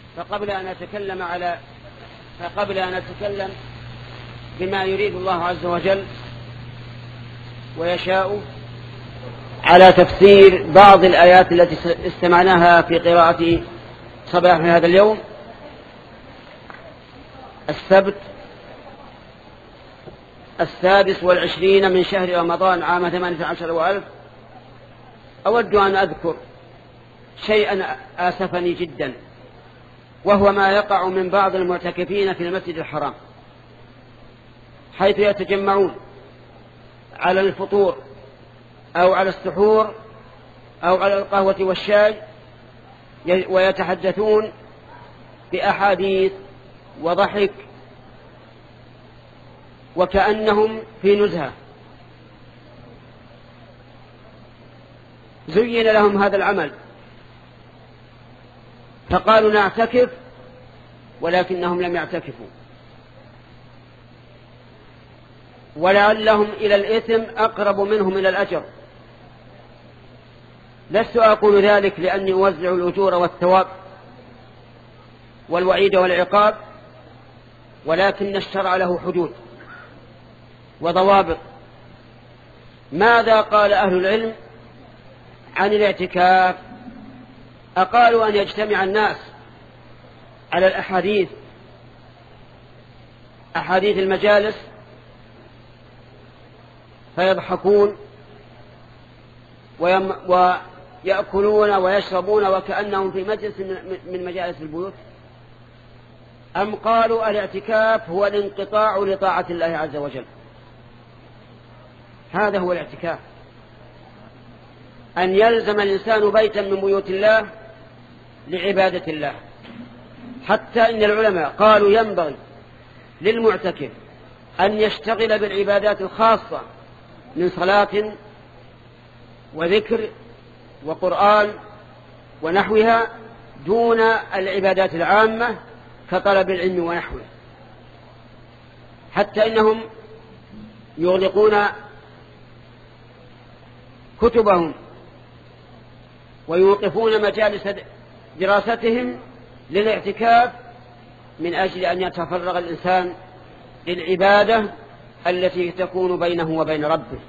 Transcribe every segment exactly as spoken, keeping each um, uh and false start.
فقبل أن أتكلم على فقبل أن أتكلم بما يريد الله عز وجل ويشاء على تفسير بعض الآيات التي استمعناها في قراءة صباح هذا اليوم السبت السادس والعشرين من شهر رمضان عام ثمانية عشر وألف، أود أن أذكر شيئا آسفني جدا، وهو ما يقع من بعض المعتكفين في المسجد الحرام، حيث يتجمعون على الفطور أو على السحور أو على القهوة والشاي ويتحدثون بأحاديث وضحك وكأنهم في نزهة. زين لهم هذا العمل فقالوا نعتكف، ولكنهم لم يعتكفوا، ولعلهم إلى الإثم أقرب منهم إلى الأجر. لست أقول ذلك لأني أوزع الأجور والثواب والوعيد والعقاب، ولكن الشرع له حدود وضوابط. ماذا قال أهل العلم عن الاعتكاف؟ أقالوا أن يجتمع الناس على الأحاديث أحاديث المجالس فيضحكون ويأكلون ويشربون وكأنهم في مجلس من مجالس البيوت، أم قالوا الاعتكاف هو الانقطاع لطاعة الله عز وجل؟ هذا هو الاعتكاف، أن يلزم الإنسان بيتا من بيوت الله لعبادة الله. حتى إن العلماء قالوا ينبغي للمعتكف أن يشتغل بالعبادات الخاصة من صلاة وذكر وقرآن ونحوها دون العبادات العامة كطلب العلم ونحوه، حتى إنهم يغلقون كتبهم ويوقفون مجالس دراستهم للاعتكاف من أجل أن يتفرغ الإنسان للعبادة التي تكون بينه وبين ربه.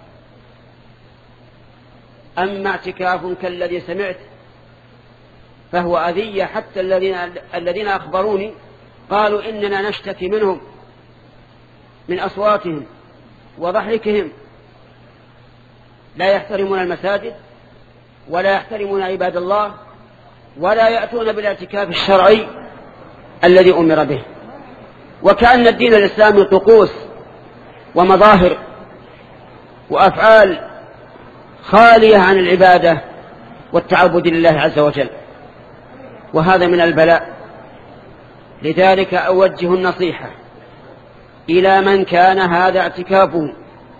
أما اعتكاف كالذي سمعت فهو أذية، حتى الذين الذين أخبروني قالوا إننا نشتكي منهم من أصواتهم وضحكهم، لا يحترمون المساجد ولا يحترمون عباد الله ولا يأتون بالاعتكاف الشرعي الذي أمر به، وكأن الدين الإسلامي طقوس ومظاهر وأفعال خالية عن العبادة والتعبد لله عز وجل، وهذا من البلاء. لذلك أوجه النصيحة إلى من كان هذا اعتكافه،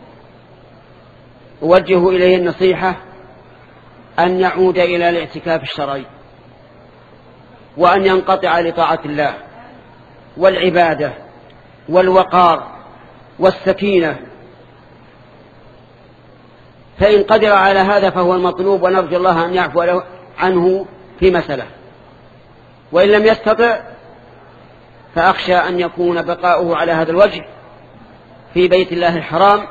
أوجه إليه النصيحة أن يعود إلى الاعتكاف الشرعي، وأن ينقطع لطاعة الله والعبادة والوقار والسكينة، فإن قدر على هذا فهو المطلوب، ونرجو الله أن يعفو عنه في مسألة. وإن لم يستطع فأخشى أن يكون بقاؤه على هذا الوجه في بيت الله الحرام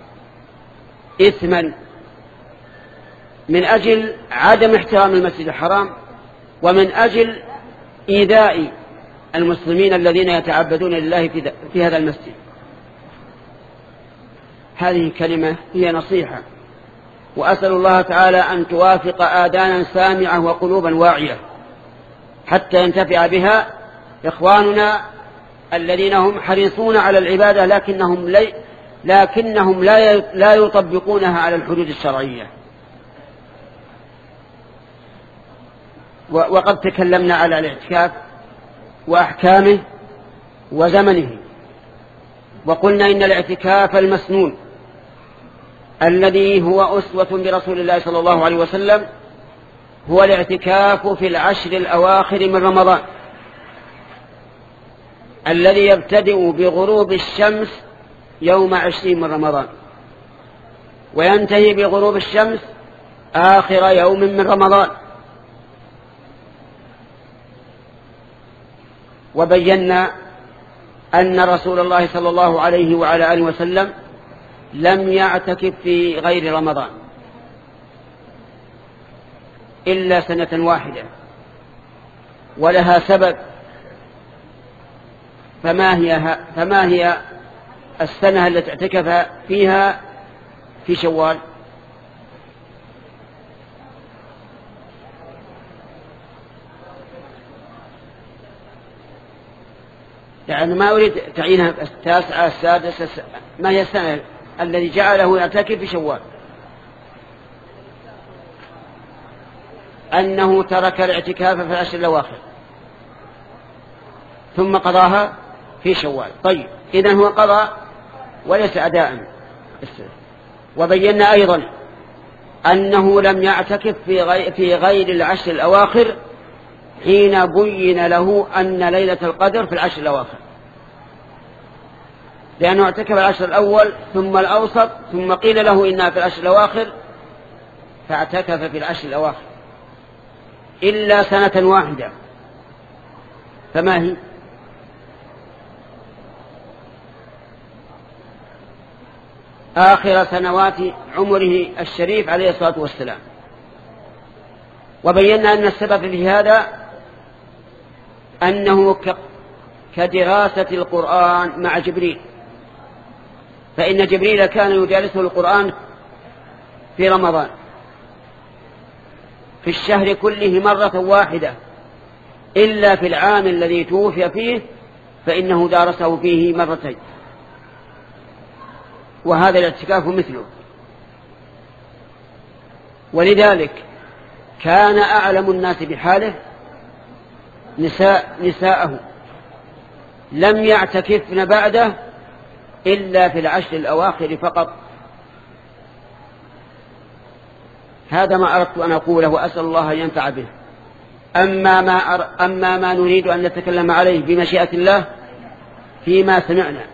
إثما من أجل عدم احترام المسجد الحرام، ومن أجل إيذاء المسلمين الذين يتعبدون لله في هذا المسجد. هذه كلمة هي نصيحة، وأسأل الله تعالى أن توافق آذانا سامعة وقلوبا واعية حتى ينتفع بها إخواننا الذين هم حريصون على العبادة لكنهم, لي لكنهم لا لا يطبقونها على الحدود الشرعية. وقد تكلمنا على الاعتكاف وأحكامه وزمنه، وقلنا إن الاعتكاف المسنون الذي هو أسوة برسول الله صلى الله عليه وسلم هو الاعتكاف في العشر الأواخر من رمضان، الذي يبتدئ بغروب الشمس يوم عشرين من رمضان وينتهي بغروب الشمس آخر يوم من رمضان. وبينا أن رسول الله صلى الله عليه وعلى آله وسلم لم يعتكف في غير رمضان إلا سنة واحدة، ولها سبب. فما هي, فما هي السنة التي اعتكف فيها في شوال؟ يعني ما أريد تعينها التاسعة السادسة، ما هي السنة الذي جعله يعتكف في شوال؟ أنه ترك الاعتكاف في العشر الأواخر ثم قضاها في شوال. طيب، إذن هو قضى وليس أداء. وبينا أيضا أنه لم يعتكف في غير العشر الأواخر حين بين له أن ليلة القدر في العشر الأواخر، لأنه اعتكف العشر الأول ثم الأوسط ثم قيل له إنها في العشر الأواخر فاعتكف في العشر الأواخر إلا سنة واحدة. فما هي؟ آخر سنوات عمره الشريف عليه الصلاة والسلام. وبينا أن السبب في هذا أنه كدراسة القرآن مع جبريل، فإن جبريل كان يدرسه القرآن في رمضان في الشهر كله مرة واحدة، إلا في العام الذي توفي فيه فإنه دارسه فيه مرتين، وهذا الاعتكاف مثله. ولذلك كان أعلم الناس بحاله نساء نساءه لم يعتكفن بعده إلا في العشر الأواخر فقط. هذا ما أردت أن أقوله، وأسأل الله أن ينفع به. أما ما, أر... أما ما نريد أن نتكلم عليه بمشيئة الله فيما سمعنا،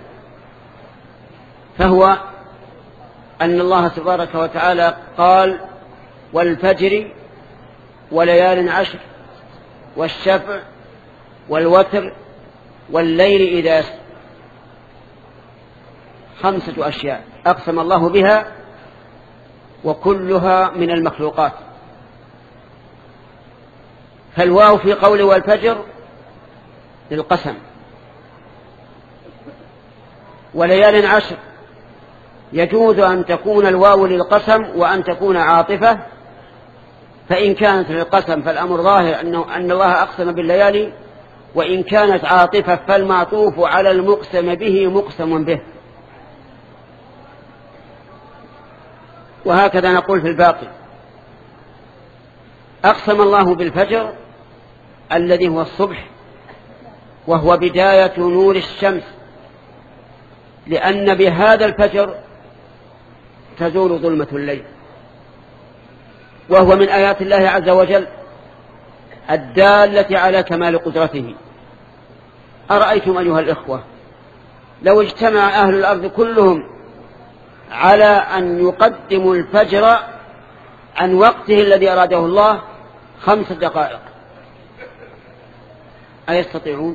فهو أن الله تبارك وتعالى قال: والفجر وليال عشر والشفع والوتر والليل إذا يسر. خمسة أشياء أقسم الله بها وكلها من المخلوقات. فالواو في قول والفجر للقسم، وليال عشر يجوز أن تكون الواو للقسم وأن تكون عاطفة، فإن كانت للقسم فالأمر ظاهر أنه أن الله أقسم بالليالي، وإن كانت عاطفة فالمعطوف على المقسم به مقسم به. وهكذا نقول في الباقي. أقسم الله بالفجر الذي هو الصبح، وهو بداية نور الشمس، لأن بهذا الفجر تزول ظلمة الليل، وهو من آيات الله عز وجل الدالة على كمال قدرته. أرأيتم أيها الإخوة لو اجتمع أهل الأرض كلهم على أن يقدموا الفجر عن وقته الذي أراده الله خمس دقائق، أيستطيعون؟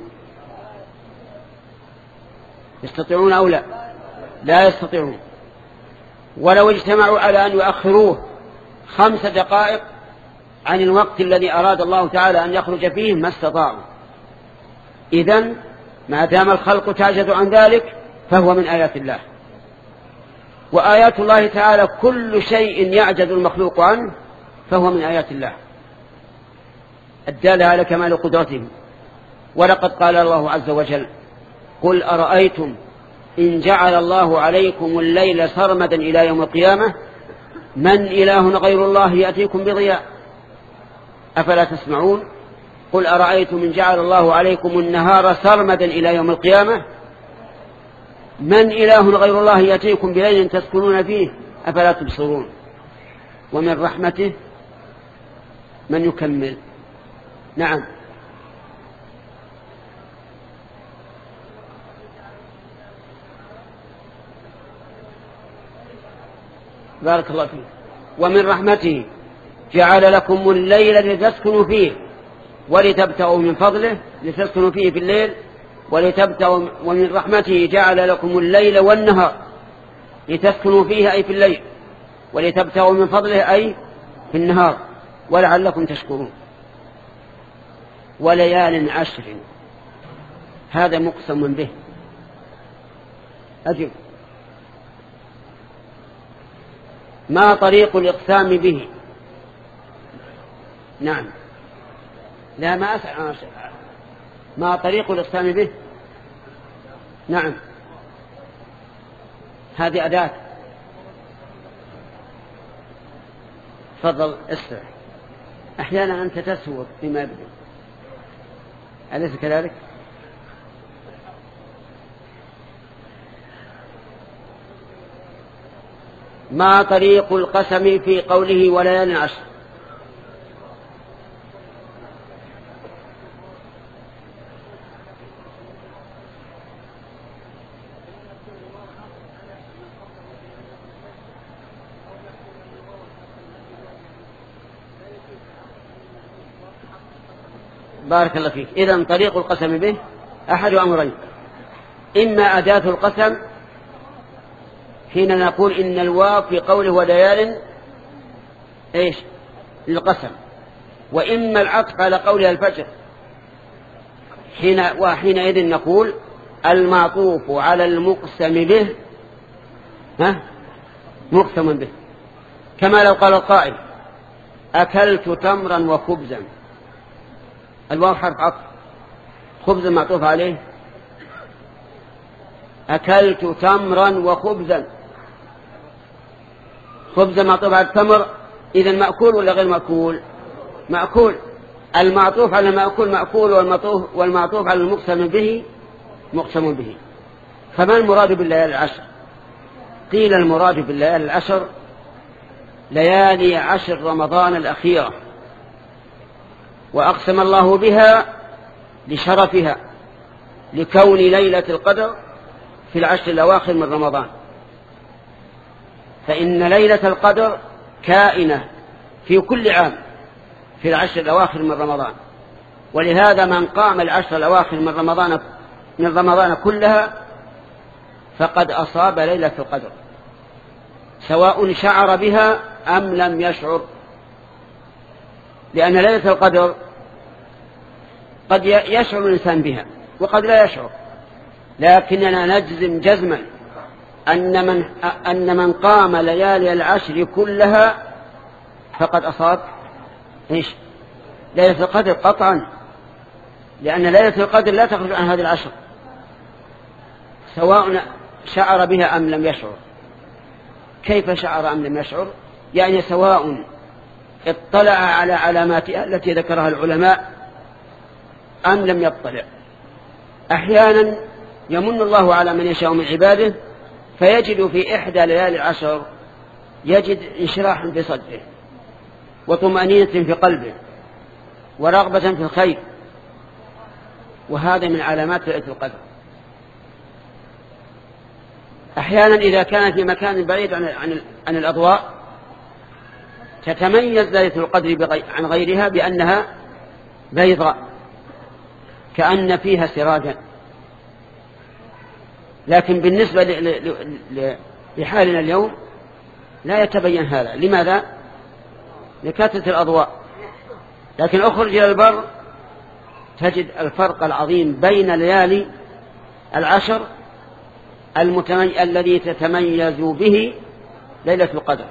يستطيعون أو لا؟ لا يستطيعون. ولو اجتمعوا على أن يؤخروه خمس دقائق عن الوقت الذي أراد الله تعالى أن يخرج فيه ما استطاعوا. إذن ما دام الخلق تعجز عن ذلك فهو من آيات الله. وآيات الله تعالى كل شيء يعجز المخلوق عنه فهو من آيات الله الدالة على كمال قدرته. ولقد قال الله عز وجل: قل أرأيتم إن جعل الله عليكم الليل سرمدا إلى يوم القيامة من إله غير الله يأتيكم بضياء أفلا تسمعون. قل أرأيتم إن جعل الله عليكم النهار سرمدا إلى يوم القيامة من إله غير الله يأتيكم بليل تسكنون فيه أفلا تبصرون. ومن رحمته من يكمل. نعم. بارك الله فيك. ومن رحمته جعل لكم الليل لتسكنوا فيه ولتبتغوا من فضله لتسكنوا فيه في الليل ولتبتغوا ومن رحمته جعل لكم الليل والنهار لتسكنوا فيه أي في الليل ولتبتغوا من فضله أي في النهار ولعلكم تشكرون. وليال عشر هذا مقسم به. أجب. ما طريق الإقسام به؟ نعم. لا ما أسأل. ما طريق الإقسام به؟ نعم. هذه أداة. تفضل اسرع. أحيانا أنت تسوق فيما يبدو، أليس كذلك؟ ما طريق القسم في قوله وليال عشر؟ بارك الله فيك. إذن طريق القسم به أحد أمرين: إما أداة القسم حين نقول إن الواو في قوله وليال إيش للقسم، وإما العطف على قولها الفجر حين وحينئذ نقول المعطوف على المقسم به ها مقسم به. كما لو قال القائل أكلت تمرا وخبزا، الواو حرف عطف، خبزا معطوف عليه، أكلت تمرا وخبزا، خبزا معطوف على التمر، إذن مأكول ولا غير مأكول؟ مأكول. المعطوف على المأكول مأكول، والمعطوف, والمعطوف على المقسم به مقسم به. فما المراد بالليالي العشر؟ قيل المراد بالليالي العشر ليالي عشر رمضان الأخيرة، وأقسم الله بها لشرفها لكون ليلة القدر في العشر الأواخر من رمضان، فإن ليلة القدر كائنة في كل عام في العشر الأواخر من رمضان، ولهذا من قام العشر الأواخر من رمضان من رمضان كلها فقد أصاب ليلة القدر، سواء شعر بها أم لم يشعر، لأن ليلة القدر قد يشعر الإنسان بها وقد لا يشعر، لكننا نجزم جزما أن من, أن من قام ليالي العشر كلها فقد أصاب إيش ليلة القدر قطعا، لأن ليلة القدر لا تخرج عن هذه العشر سواء شعر بها أم لم يشعر. كيف شعر أم لم يشعر؟ يعني سواء اطلع على علاماتها التي ذكرها العلماء أم لم يطلع. أحيانا يمن الله على من يشاء من عباده فيجد في إحدى ليالي العشر يجد انشراح في صدره وطمأنينة في قلبه ورغبة في الخير، وهذا من علامات ليلة القدر. أحيانا إذا كان في مكان بعيد عن, عن, عن الأضواء تتميز ليلة القدر عن غيرها بأنها بيضاء كأن فيها سراجا، لكن بالنسبة لحالنا اليوم لا يتبين هذا. لماذا؟ لكثرة الأضواء. لكن أخرج إلى البر تجد الفرق العظيم بين ليالي العشر المتمي... الذي تتميز به ليلة القدر.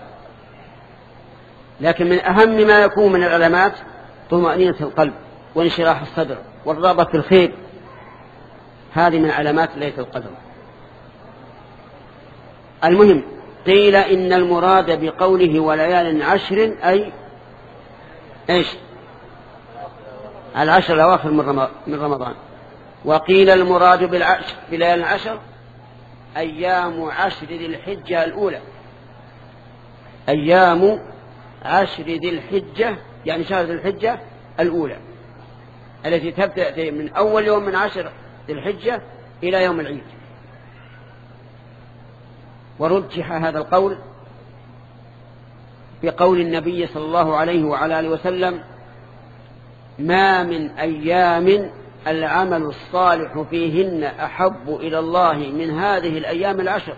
لكن من أهم ما يكون من العلامات طمأنينة القلب وانشراح الصدر والرغبة في الخير، هذه من علامات ليلة القدر. المهم قيل إن المراد بقوله وليال عشر أي إيش العشر الأواخر من رمضان، وقيل المراد بالعشر بليال العشر أيام عشر ذي الحجة الأولى، أيام عشر ذي الحجة يعني شهر ذي الحجة الأولى التي تبدأ من أول يوم من عشر ذي الحجة إلى يوم العيد. ورجح هذا القول بقول النبي صلى الله عليه وعلى آله وسلم ما من أيام العمل الصالح فيهن أحب إلى الله من هذه الأيام العشر،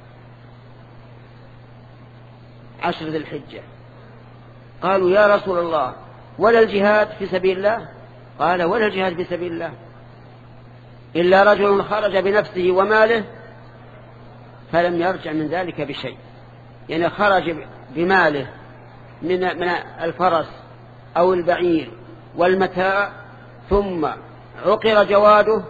عشر ذي الحجة. قالوا يا رسول الله ولا الجهاد في سبيل الله؟ قال ولا الجهاد في سبيل الله إلا رجل خرج بنفسه وماله فلم يرجع من ذلك بشيء، يعني خرج بماله من من الفرس أو البعير والمتاع ثم عقر جواده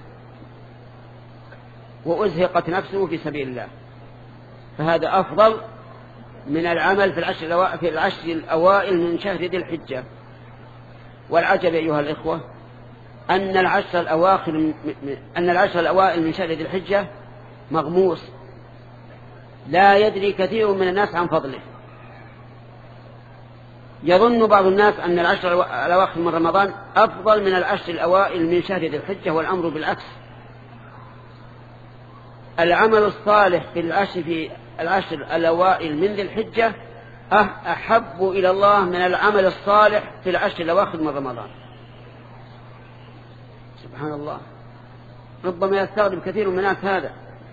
وأزهقت نفسه في سبيل الله، فهذا أفضل من العمل في العشر في العشر الأوائل من شهر ذي الحجة. والعجب أيها الإخوة أن العشر الأواخر أن العشر الأوائل من شهر ذي الحجة مغموس، لا يدري كثير من الناس عن فضله. يظن بعض الناس أن العشر الأواخر من رمضان أفضل من العشر الأوائل من شهر ذي الحجة، والأمر بالعكس. العمل الصالح في العشر في العشر الأوائل من ذي الحجة أحب إلى الله من العمل الصالح في العشر الأواخر من رمضان. سبحان الله، ربما يستغرب كثير من الناس هذا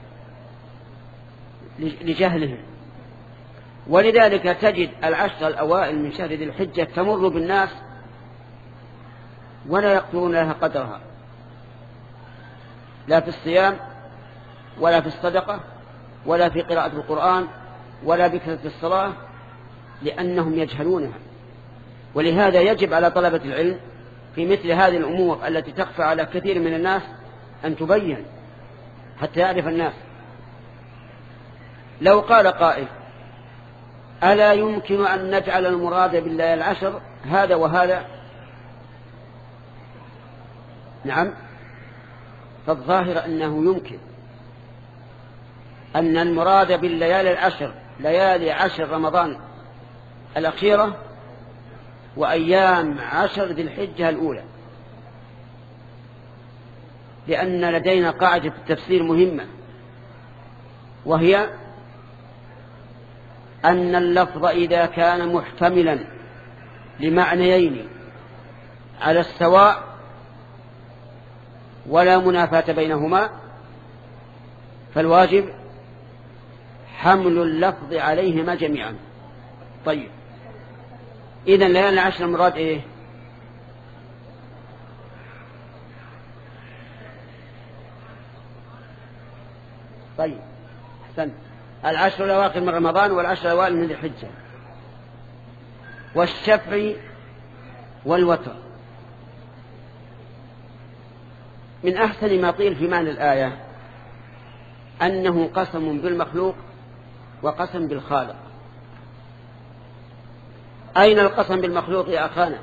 لجهلهم. ولذلك تجد العشر الأوائل من شهر ذي الحجة تمر بالناس ولا يقدرون لها قدرها، لا في الصيام ولا في الصدقة ولا في قراءة القرآن ولا بكثرة الصلاة، لأنهم يجهلونها. ولهذا يجب على طلبة العلم في مثل هذه الأمور التي تخفى على كثير من الناس أن تبين حتى يعرف الناس. لو قال قائل ألا يمكن أن نجعل المراد بالله العشر هذا وهذا؟ نعم، فالظاهر أنه يمكن أن المراد بالليالي العشر ليالي عشر رمضان الأخيرة وأيام عشر ذي الحجة الأولى، لأن لدينا قاعدة في التفسير مهمة، وهي أن اللفظ إذا كان محتملا لمعنيين على السواء ولا منافاة بينهما فالواجب حمل اللفظ عليهما جميعا. طيب، إذن ليالي العشر المراد إيه؟ طيب أحسنت، العشر الأواخر من رمضان والعشر الأوائل من ذي الحجة، والشفع والوتر. من أحسن ما قيل في معنى الآية أنه قسم بالمخلوق وقسم بالخالق. أين القسم بالمخلوق يا أخانا؟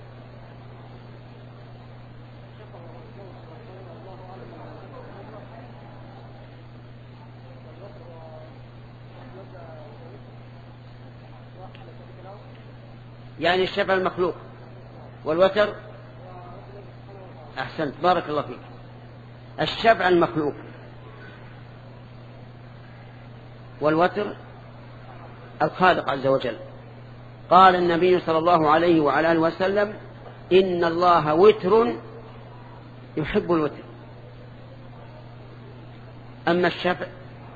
يعني الشفع المخلوق والوتر. أحسنت، بارك الله فيك. الشفع المخلوق والوتر الخالق عز وجل. قال النبي صلى الله عليه وعلى آله وسلم إن الله وتر يحب الوتر. أما الشفع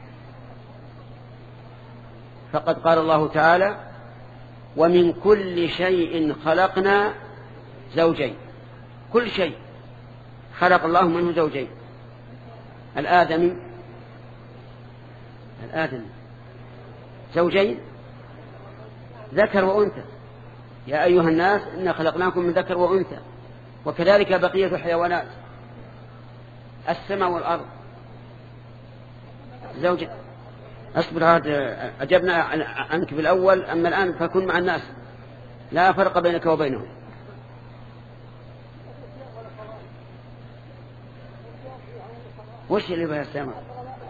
فقد قال الله تعالى ومن كل شيء خلقنا زوجين. كل شيء خلق الله منه زوجين، الآدمي الآدمي زوجين ذكر وأنثى، يا أيها الناس إنا خلقناكم من ذكر وأنثى، وكذلك بقية الحيوانات، السماء والأرض زوجين. أصبر، هذا أجبنا عنك بالأول، أما الآن فكن مع الناس لا فرق بينك وبينهم. وش اللي بها السماء؟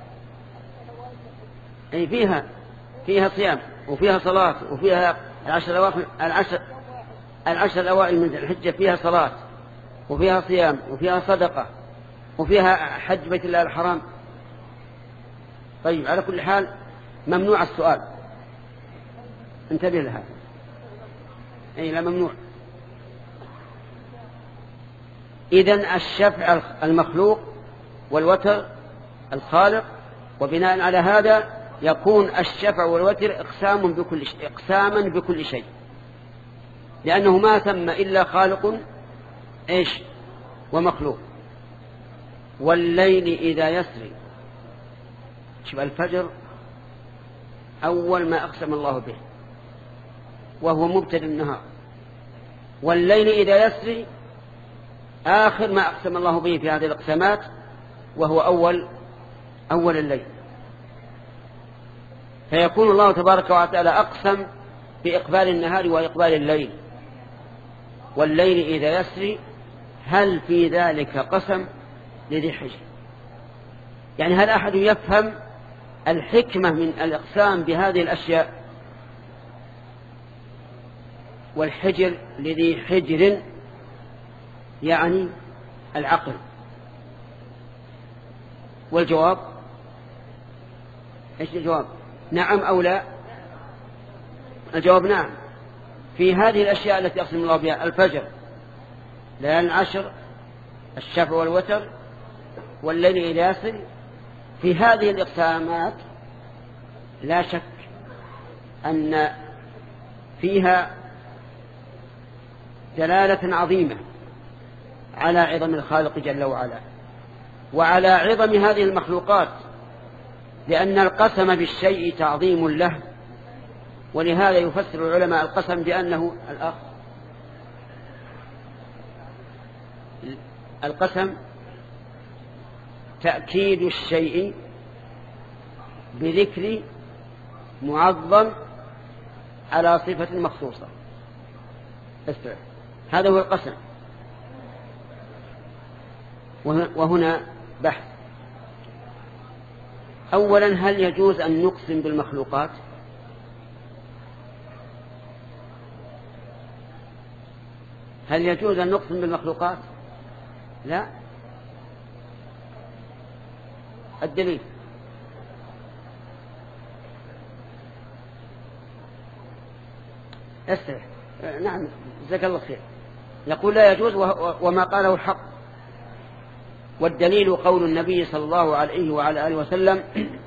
أي فيها فيها صيام وفيها صلاة وفيها العشر الأواخر العشر العشر الأوائل من الحجة فيها صلاة وفيها صيام وفيها صدقة وفيها حج بيت الله الحرام. طيب، على كل حال ممنوع السؤال، انتبه لها. أي لا، ممنوع. إذن الشفع المخلوق والوتر الخالق، وبناء على هذا يكون الشفع والوتر اقسام بكل شيء، اقساما بكل شيء، لأنه ما ثم إلا خالق إيش ومخلوق. والليل إذا يسري، شوف الفجر أول ما أقسم الله به وهو مبتدأ النهار، والليل إذا يسري آخر ما أقسم الله به في هذه الأقسامات وهو أول أول الليل. فيكون الله تبارك وتعالى أقسم بإقبال النهار وإقبال الليل. والليل إذا يسري، هل في ذلك قسم لذي حجر؟ يعني هل أحد يفهم الحكمة من الإقسام بهذه الأشياء؟ والحجر لذي حجر يعني العقل. والجواب ايش الجواب؟ نعم أو لا؟ الجواب نعم. في هذه الأشياء التي أقسم الله بها، الفجر، ليالي العشر، الشفع والوتر، والليل إذا يسري، في هذه الإقسامات لا شك أن فيها دلالة عظيمة على عظم الخالق جل وعلا وعلى عظم هذه المخلوقات، لأن القسم بالشيء تعظيم له. ولهذا يفسر العلماء القسم بأنه الأخ القسم تأكيد الشيء بذكر معظم على صفة مخصوصة. استوعب، هذا هو القسم. وهنا بحث. أولا، هل يجوز أن نقسم بالمخلوقات؟ هل يجوز أن نقسم بالمخلوقات؟ لا. الدليل استرح. نعم جزاك الله خير. يقول لا يجوز وما قاله الحق. والدليل قول النبي صلى الله عليه وعلى آله وسلم: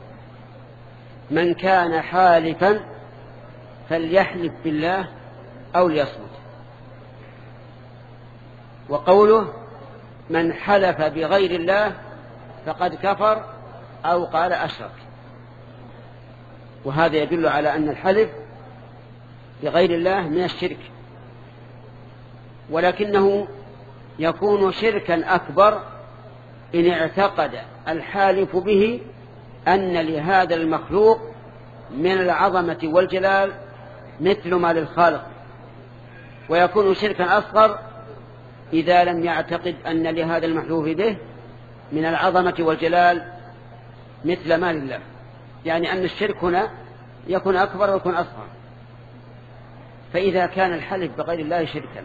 من كان حالفا فليحلف بالله أو ليصمت. وقوله: من حلف بغير الله فقد كفر أو قال أشرك. وهذا يدل على أن الحلف بغير الله من الشرك، ولكنه يكون شركا أكبر إن اعتقد الحالف به أن لهذا المخلوق من العظمة والجلال مثل ما للخالق، ويكون شركا أصغر إذا لم يعتقد أن لهذا المحلوف به من العظمة والجلال مثل ما لله. يعني أن الشرك هنا يكون أكبر ويكون أصغر. فإذا كان الحلف بغير الله شركا،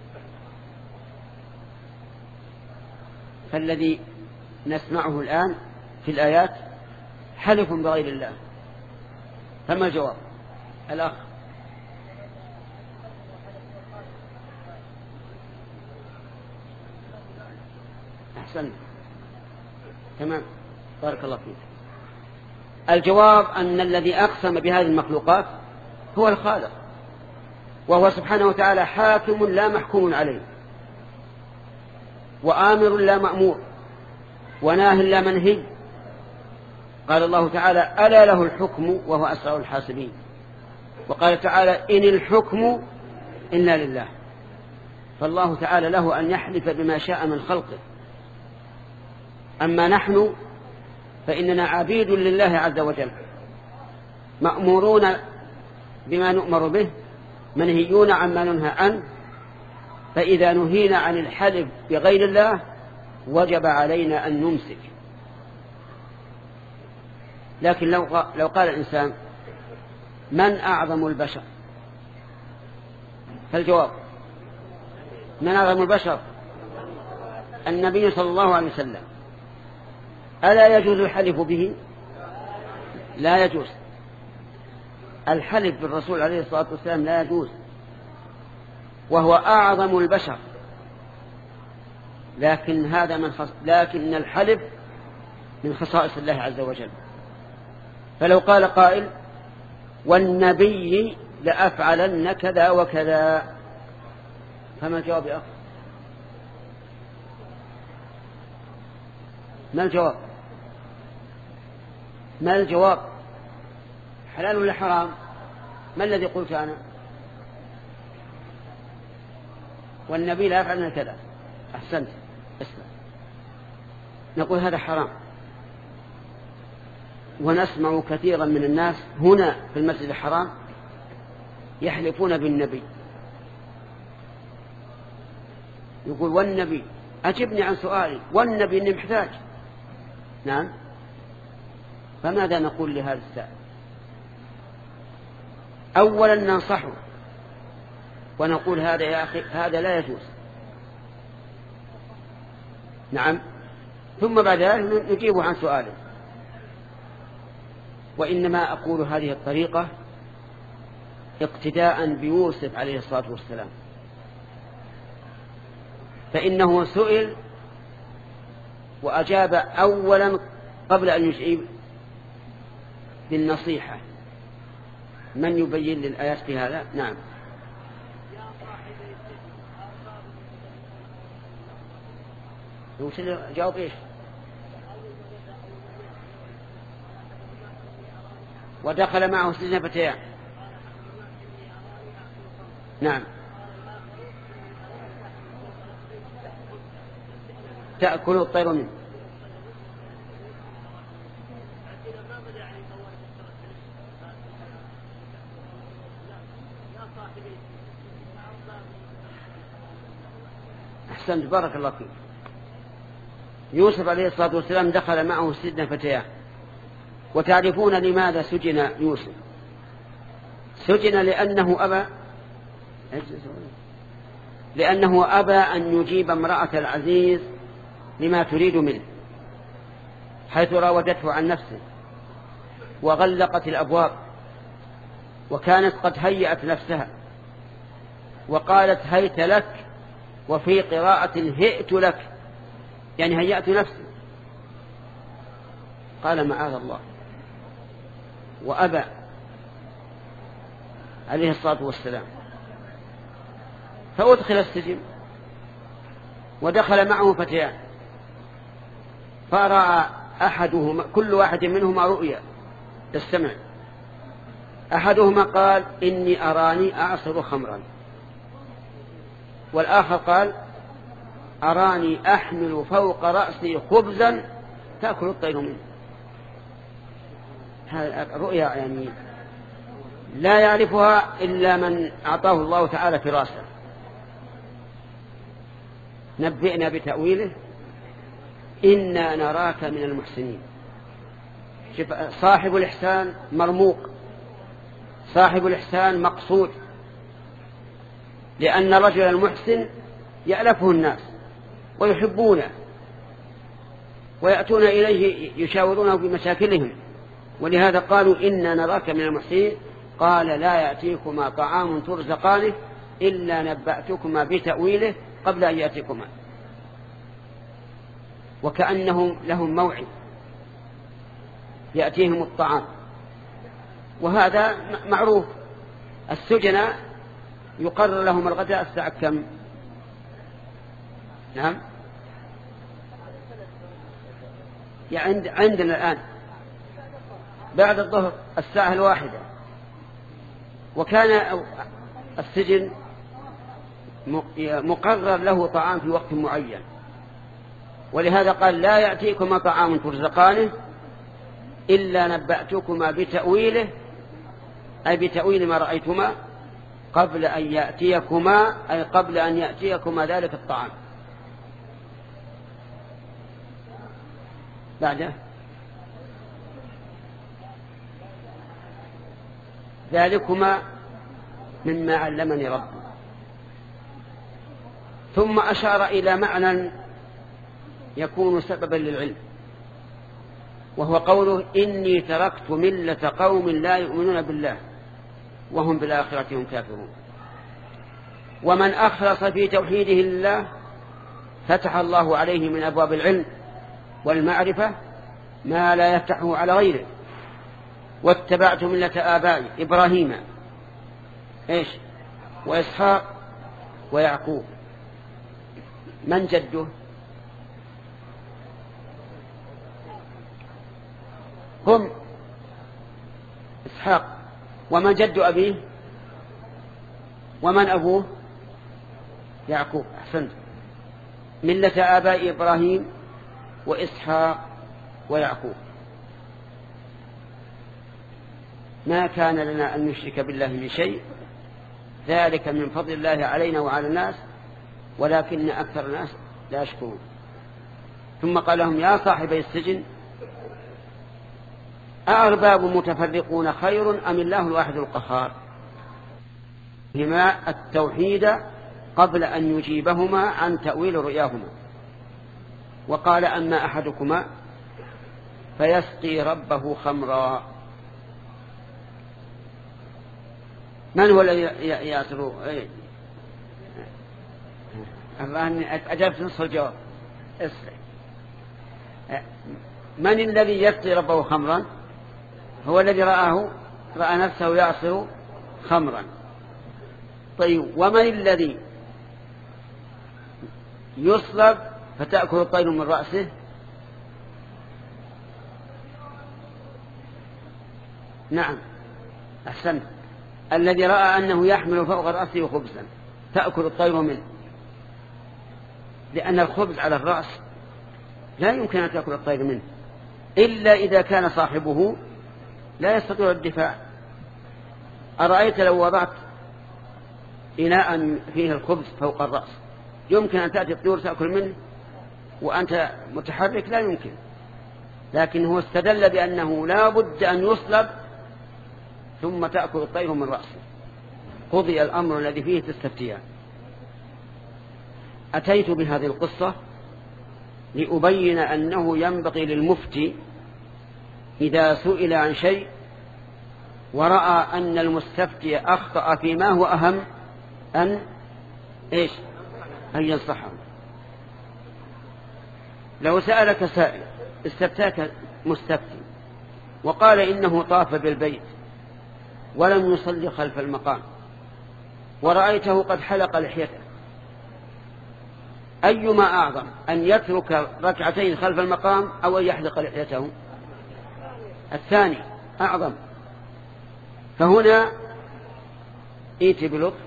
فالذي نسمعه الآن في الآيات حلف بغير الله، فما الجواب؟ الأخ أحسن، تمام، بارك الله فيك. الجواب أن الذي أقسم بهذه المخلوقات هو الخالق، وهو سبحانه وتعالى حاكم لا محكوم عليه، وآمر لا مأمور، وناه لا منهي. قال الله تعالى: ألا له الحكم وهو أسرع الحاسبين. وقال تعالى: إن الحكم إلا لله. فالله تعالى له أن يحلف بما شاء من خلقه. أما نحن فإننا عبيد لله عز وجل، مأمورون بما نؤمر به، منهيون عما ننهى عنه. فإذا نهينا عن الحلف بغير الله وجب علينا أن نمسك. لكن لو لو قال الإنسان: من أعظم البشر؟ فالجواب: من أعظم البشر؟ النبي صلى الله عليه وسلم. ألا يجوز الحلف به؟ لا يجوز. الحلف بالرسول عليه الصلاة والسلام لا يجوز، وهو أعظم البشر. لكن هذا من خص... لكن الحلف من خصائص الله عز وجل. فلو قال قائل والنبي لأفعلن كذا وكذا، فما الجواب يا أخي؟ ما الجواب؟ ما الجواب؟ حلال ولا حرام؟ ما الذي قلت أنا؟ والنبي لا يفعلن كذا. أحسنت، اسمع. نقول هذا حرام، ونسمع كثيرا من الناس هنا في المسجد الحرام يحلفون بالنبي، يقول والنبي، أجبني عن سؤالي، والنبي إني محتاج. نعم، فماذا نقول لهذا السائل؟ أولا ننصحه ونقول هذا يا أخي هذا لا يجوز. نعم، ثم بعد ذلك نجيبه عن سؤاله. وإنما أقول هذه الطريقة اقتداء بيوسف عليه الصلاة والسلام، فإنه سئل وأجاب أولا قبل أن يجيب بالنصيحة. من يبين للآيات في هذا؟ نعم. جاوب إيش؟ ودخل معه سجن فتيان. نعم. تأكل الطير منه. أحسنت، بارك الله فيك. يوسف عليه الصلاة والسلام دخل معه سجن فتيان، وتعرفون لماذا سجن يوسف؟ سجن لأنه أبى لأنه أبى أن يجيب امرأة العزيز لما تريد منه، حيث راودته عن نفسه وغلقت الأبواب، وكانت قد هيأت نفسها وقالت هيت لك، وفي قراءة هئت لك، يعني هيأت نفسي. قال معاذ الله، وأبى عليه الصلاة والسلام، فأدخل السجن ودخل معه فتيان، فرأى أحدهما كل واحد منهما رؤيا تستمع. أحدهما قال إني أراني أعصر خمرا، والآخر قال أراني أحمل فوق رأسي خبزا تأكل الطير منه. رؤيا يعني لا يعرفها إلا من أعطاه الله تعالى فراسة. نبئنا بتأويله إنا نراك من المحسنين. صاحب الإحسان مرموق، صاحب الإحسان مقصود، لأن رجل المحسن يألفه الناس ويحبونه ويأتون إليه يشاورونه في مشاكلهم، ولهذا قالوا إنا نراك من المحسنين. قال لا يأتيكما طعام ترزقانه إلا نبأتكما بتأويله قبل أن يأتيكما. وكأنهم لهم موعد يأتيهم الطعام، وهذا معروف. السجناء يقرر لهم الغداء الساعة كم؟ نعم، يعني عندنا الآن بعد الظهر الساعة الواحدة، وكان السجن مقرر له طعام في وقت معين، ولهذا قال لا يأتيكما طعام ترزقانه إلا نبأتكما بتأويله، أي بتأويل ما رأيتما قبل أن يأتيكما، أي قبل أن يأتيكما ذلك الطعام. بعده ذلكما مما علمني ربي. ثم أشار إلى معنى يكون سببا للعلم، وهو قوله إني تركت ملة قوم لا يؤمنون بالله وهم بالآخرة هم كافرون. ومن أخلص في توحيده لله فتح الله عليه من أبواب العلم والمعرفة ما لا يفتحه على غيره. واتبعت ملة آبائي إبراهيم إيش وإسحاق ويعقوب. من جده؟ هم إسحاق. ومن جد أبيه؟ ومن أبوه؟ يعقوب. أحسنت. ملة آباء إبراهيم وإسحاق ويعقوب. ما كان لنا أن نشرك بالله من شيء، ذلك من فضل الله علينا وعلى الناس ولكن أكثر الناس لا يشكرون. ثم قال لهم يا صاحبي السجن أأرباب متفرقون خير أم الله الواحد القهار؟ هما التوحيد قبل أن يجيبهما عن تأويل رؤياهما. وقال أما أحدكما فيسقي ربه خمرا. من هو الذي يأسر؟ أجبت نصف الجواب. من الذي يسقي ربه خمرا؟ هو الذي رآه رأى نفسه يعصر خمرا. طيب ومن الذي يصلب فتأكل الطير من رأسه؟ نعم أحسنت. الذي رأى أنه يحمل فوق رأسه خبزا تأكل الطير منه، لأن الخبز على الرأس لا يمكن أن تأكل الطير منه إلا إذا كان صاحبه لا يستطيع الدفاع. أرأيت لو وضعت إناء فيه الخبز فوق الرأس يمكن أن تأتي الطيور تأكل منه وأنت متحرك؟ لا يمكن. لكن هو استدل بأنه لا بد أن يصلب ثم تأكل الطير من رأسه. قضي الأمر الذي فيه تستفتيان. أتيت بهذه القصة لأبين أنه ينبغي للمفتي إذا سئل عن شيء ورأى أن المستفتي أخطأ فيما هو أهم أن إيش أن ينصحه. لو سألك سائل استفتاك مستفتي وقال إنه طاف بالبيت ولم يصلي خلف المقام ورأيته قد حلق لحيته، أيما أعظم أن يترك ركعتين خلف المقام أو أن يحلق لحيته؟ الثاني أعظم. فهنا ائت بلطف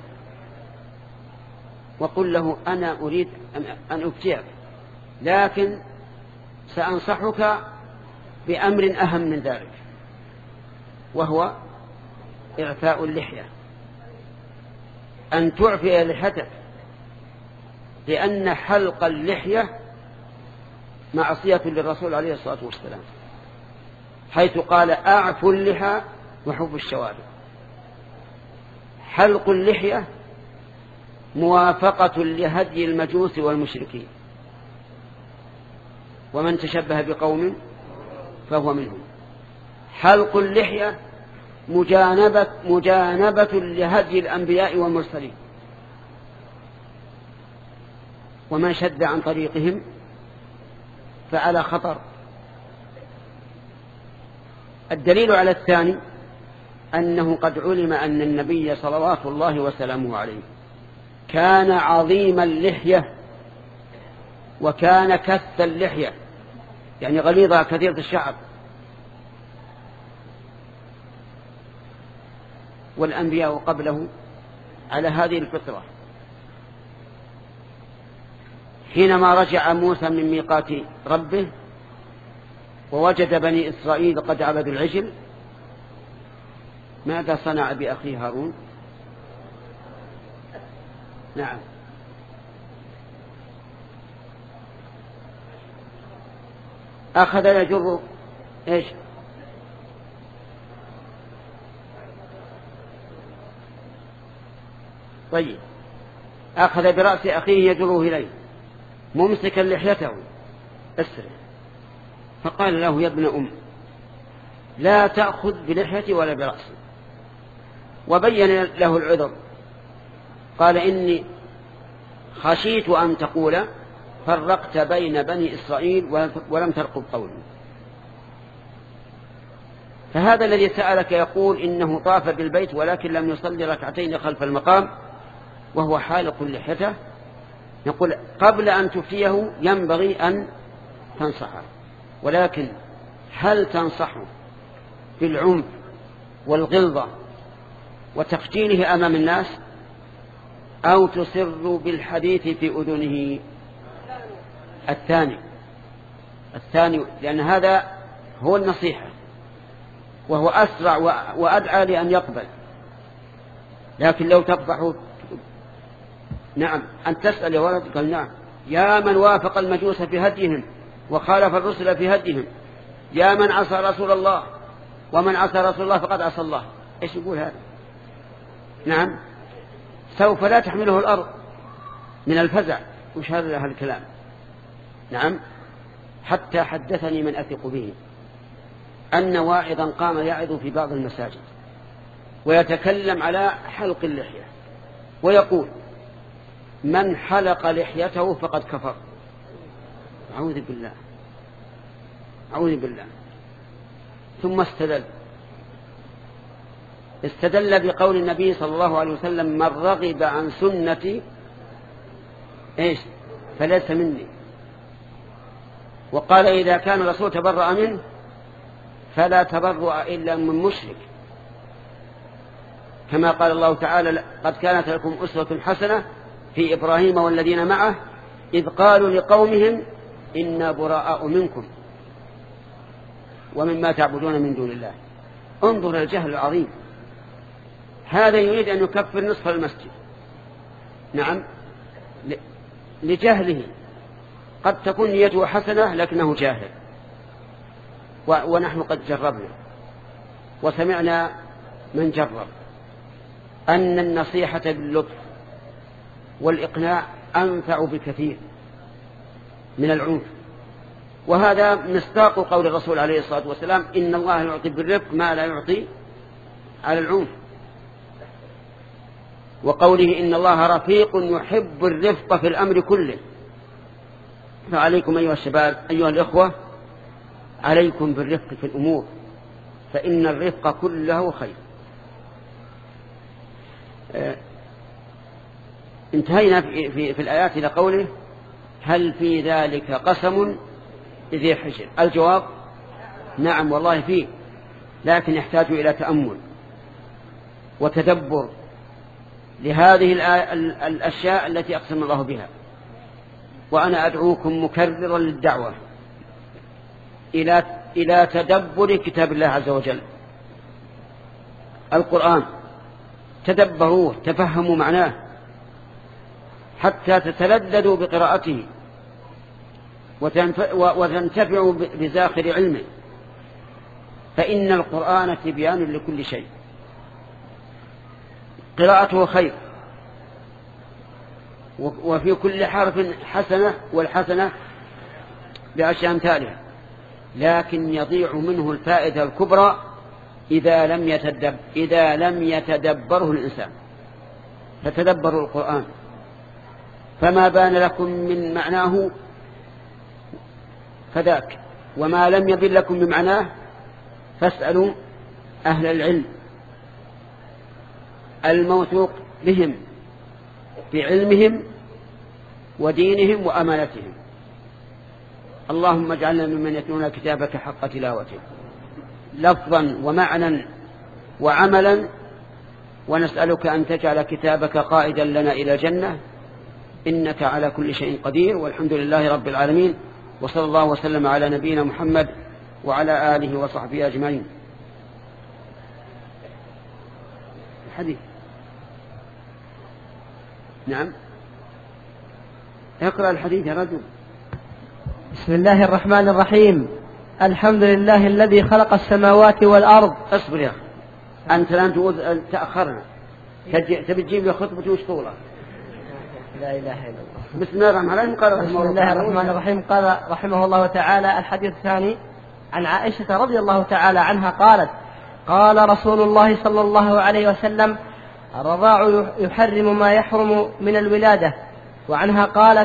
وقل له أنا أريد أن أفتيك لكن سأنصحك بأمر أهم من ذلك، وهو إعفاء اللحية، أن تعفي لحيتك، لأن حلق اللحية معصية للرسول عليه الصلاة والسلام، حيث قال أعفوا اللحى وحب الشوارب. حلق اللحية موافقة لهدي المجوس والمشركين، ومن تشبه بقوم فهو منهم. حلق اللحية مجانبة, مجانبة لهدي الأنبياء والمرسلين، ومن شد عن طريقهم فعلى خطر. الدليل على الثاني أنه قد علم أن النبي صلوات الله وسلامه عليه كان عظيم اللحية وكان كث اللحية، يعني غليظة كثيرة الشعر، والأنبياء قبله على هذه الفطرة. حينما رجع موسى من ميقات ربه ووجد بني إسرائيل قد عبدوا العجل، ماذا صنع بأخيه هارون؟ نعم أخذ يجر إيش؟ طيب أخذ برأس أخيه يجره إليه ممسكا لحيته أسرع، فقال له يا ابن أم لا تأخذ بلحيتي ولا برأسي، وبين له العذر. قال إني خشيت أن تقول فرقت بين بني إسرائيل ولم ترقب قولي. فهذا الذي سألك يقول إنه طاف بالبيت ولكن لم يصلي ركعتين خلف المقام وهو حالق لحيته، نقول قبل أن تفتيه ينبغي أن تنصحه، ولكن هل تنصحه بالعنف والغلظة وتخجيله أمام الناس أو تسر بالحديث في أذنه؟ الثاني الثاني لأن هذا هو النصيحة وهو أسرع وأدعى لأن يقبل. لكن لو تفضحه نعم أن تسأل يا ولد، قال نعم، يا من وافق المجوس في هديهم وخالف الرسل في هديهم، يا من عصى رسول الله، ومن عصى رسول الله فقد عصى الله. إيش يقول هذا؟ نعم سوف لا تحمله الأرض من الفزع. وش هذا الكلام؟ نعم حتى حدثني من أثق به أن واعظا قام يعظ في بعض المساجد ويتكلم على حلق اللحية ويقول من حلق لحيته فقد كفر. أعوذ بالله أعوذ بالله. ثم استدل استدل بقول النبي صلى الله عليه وسلم من رغب عن سنتي إيش فليس مني، وقال إذا كان الرسول تبرأ منه فلا تبرأ إلا من مشرك، كما قال الله تعالى قد كانت لكم أسوة حسنة في إبراهيم والذين معه إذ قالوا لقومهم إنا براء منكم ومما تعبدون من دون الله. انظر الجهل العظيم، هذا يريد أن يكفر نصف المسجد. نعم لجهله، قد تكون نيته حسنة لكنه جاهل. ونحن قد جربنا وسمعنا من جرب أن النصيحة باللطف والإقناع أنفع بكثير من العنف، وهذا مصداق قول الرسول عليه الصلاة والسلام إن الله يعطي بالرفق ما لا يعطي على العنف، وقوله إن الله رفيق يحب الرفق في الأمر كله. فعليكم أيها الشباب أيها الإخوة عليكم بالرفق في الأمور، فإن الرفق كله خير. آه انتهينا في, في, في الآيات إلى قوله هل في ذلك قسم ذي حجر؟ الجواب نعم والله فيه، لكن يحتاج إلى تأمل وتدبر لهذه الأشياء التي أقسم الله بها. وأنا أدعوكم مكررا للدعوة إلى إلى تدبر كتاب الله عز وجل القرآن، تدبروه تفهموا معناه حتى تتلذذوا بقراءته وتنتفعوا بزاخر علمه، فإن القرآن تبيان لكل شيء، قراءته خير، وفي كل حرف حسنة والحسنة بعشر أمثالها، لكن يضيع منه الفائدة الكبرى إذا لم يتدبر إذا لم يتدبره الإنسان. فتدبروا القرآن، فما بان لكم من معناه فذاك، وما لم يبن لكم بمعناه فاسألوا أهل العلم الموثوق بهم بعلمهم ودينهم وأمانتهم. اللهم اجعلنا ممن يتلون كتابك حق تلاوته لفظا ومعنى وعملا، ونسألك أن تجعل كتابك قائدا لنا إلى الجنة، إنك على كل شيء قدير. والحمد لله رب العالمين، وصلى الله وسلم على نبينا محمد وعلى آله وصحبه أجمعين. الحديث نعم اقرأ الحديث يا رجل. بسم الله الرحمن الرحيم. الحمد لله الذي خلق السماوات والأرض. اصبر يا أخي، أنت الآن تأخرنا، تبي تجيب لي خطبة وش طولة؟ لا إله إلا الله. بسم الله الرحمن الرحيم. قال بسم الله الرحمن الرحيم. قال رحمه الله تعالى الحديث الثاني عن عائشة رضي الله تعالى عنها قالت قال رسول الله صلى الله عليه وسلم الرضاع يحرم ما يحرم من الولادة. وعنها قالت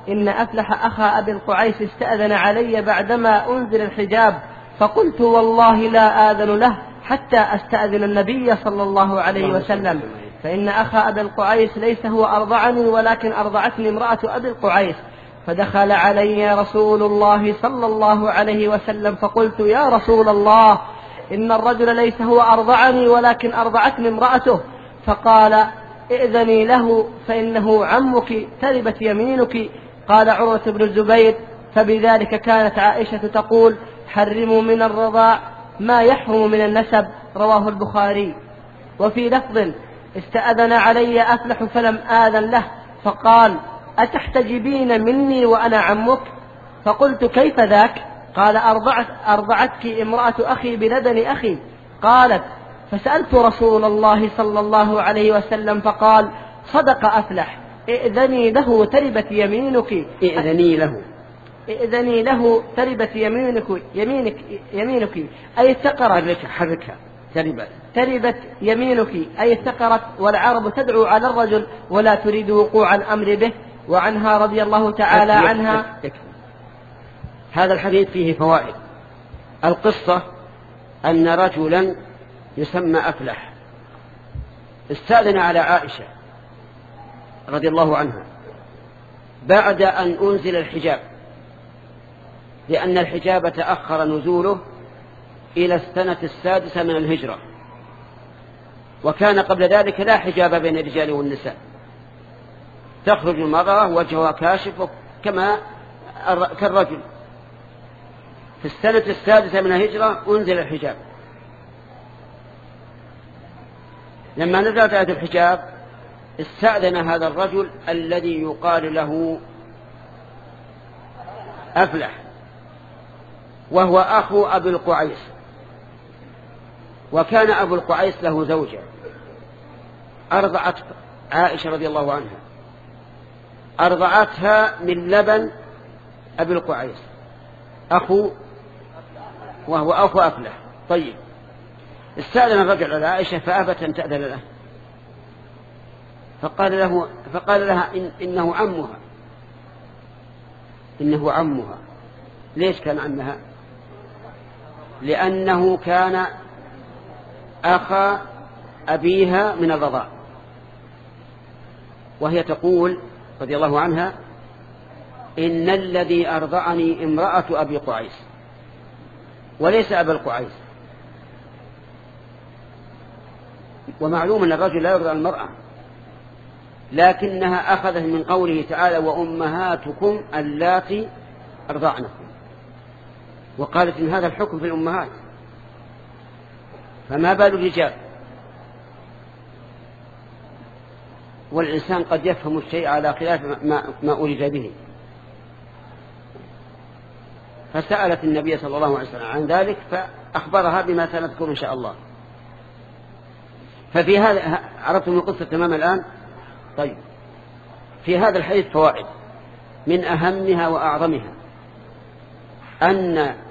إن أفلح أخا أبي القعيس استأذن علي بعدما أنزل الحجاب، فقلت والله لا آذن له حتى أستأذن النبي صلى الله عليه وسلم، فإن أخا أبي القعيس ليس هو أرضعني ولكن أرضعتني امرأة أبي القعيس. فدخل علي رسول الله صلى الله عليه وسلم فقلت يا رسول الله إن الرجل ليس هو أرضعني ولكن أرضعتني امرأته. فقال ائذني له فإنه عمك تربت يمينك. قال عروة بن الزبير فبذلك كانت عائشة تقول حرموا من الرضاع ما يحرم من النسب، رواه البخاري. وفي لفظ استأذن علي أفلح فلم آذن له فقال أتحتجبين مني وأنا عمك؟ فقلت كيف ذاك؟ قال أرضعت أرضعتك امرأة أخي بلبن أخي. قالت فسألت رسول الله صلى الله عليه وسلم فقال صدق أفلح ائذني له تربت يمينك. ائذني له ائذني له تربت يمينك يمينك يمينك أي ثقرت حركها تربت تربت يمينك أي ثقرت، والعرب تدعو على الرجل ولا تريد وقوع الأمر به. وعنها رضي الله تعالى عنها. هذا الحديث فيه فوائد. القصة أن رجلا يسمى أفلح استأذن على عائشة رضي الله عنها بعد أن أنزل الحجاب، لأن الحجاب تأخر نزوله إلى السنة السادسة من الهجرة، وكان قبل ذلك لا حجاب بين الرجال والنساء، تخرج المرأة وجهها كاشف كما كالرجل. في السنة السادسة من الهجرة أنزل الحجاب. لما نزلت آية الحجاب استأذن هذا الرجل الذي يقال له أفلح، وهو أخو أبي القعيس، وكان أبو القعيس له زوجة أرضعت عائشة رضي الله عنها، أرضعتها من لبن أبي القعيس أخو وهو أخو أفلح. طيب استأذن الرجل على عائشة فأبت أن تأذن له، فقال له فقال لها إن إنه عمها إنه عمها. ليش كان عمها؟ لأنه كان أخا أبيها من الرضاع، وهي تقول رضي الله عنها إن الذي أرضعني امرأة أبي قعيس وليس أبا القعيس. ومعلوم أن الرجل لا يرضع المرأة، لكنها أخذت من قوله تعالى وأمهاتكم اللاتي أرضعنكم، وقالت إن هذا الحكم في الأمهات، فما بال الرجال؟ والإنسان قد يفهم الشيء على خلاف ما, ما أريد به. فسألت النبي صلى الله عليه وسلم عن ذلك فأخبرها بما سنذكر إن شاء الله. ففي هذا عرفتم القصة تماما الآن. طيب في هذا الحديث فوائد، من أهمها وأعظمها أن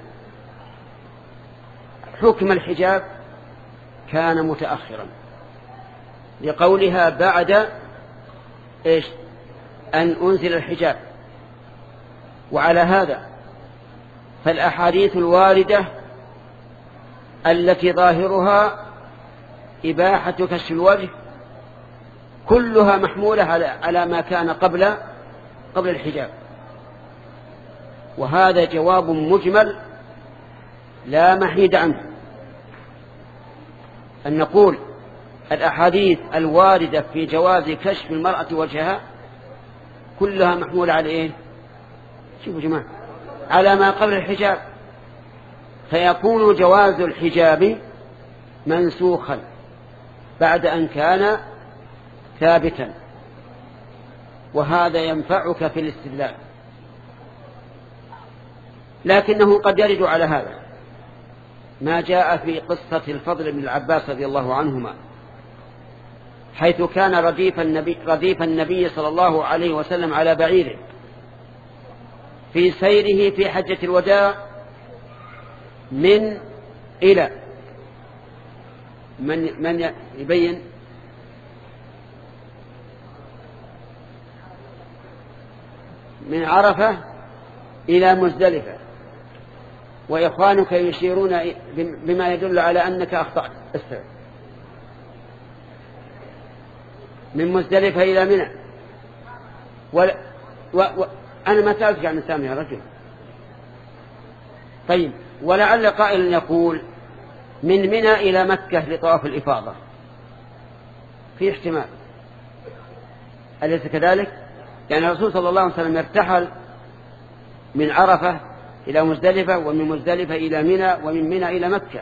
حكم الحجاب كان متأخرا لقولها بعد إيش أن أنزل الحجاب. وعلى هذا فالأحاديث الواردة التي ظاهرها إباحة كشف الوجه كلها محمولة على ما كان قبل قبل الحجاب، وهذا جواب مجمل لا محيد عنه، أن نقول الأحاديث الواردة في جواز كشف المرأة وجهها كلها محمولة على إيه؟ شوفوا جماعة، على ما قبل الحجاب، فيكون جواز الحجاب منسوخا بعد أن كان ثابتا، وهذا ينفعك في الاستدلال. لكنه قد يرد على هذا ما جاء في قصة الفضل بن العباس رضي الله عنهما، حيث كان رديف النبي, رديف النبي صلى الله عليه وسلم على بعيره في سيره في حجة الوداع من إلى من, من يبين من عرفة إلى مزدلفة، وإخوانك يشيرون بما يدل على أنك أخطأت. استوى. من مزدلفة إلى منى. ولا و... و... أنا ما سألتك عن السامي يا رجل. طيب، ولعل قائل يقول من منى إلى مكة لطواف الإفاضة، في احتمال، أليس كذلك؟ يعني الرسول صلى الله عليه وسلم ارتحل من عرفة إلى مزدلفة، ومن مزدلفة إلى منى، ومن منى إلى مكة.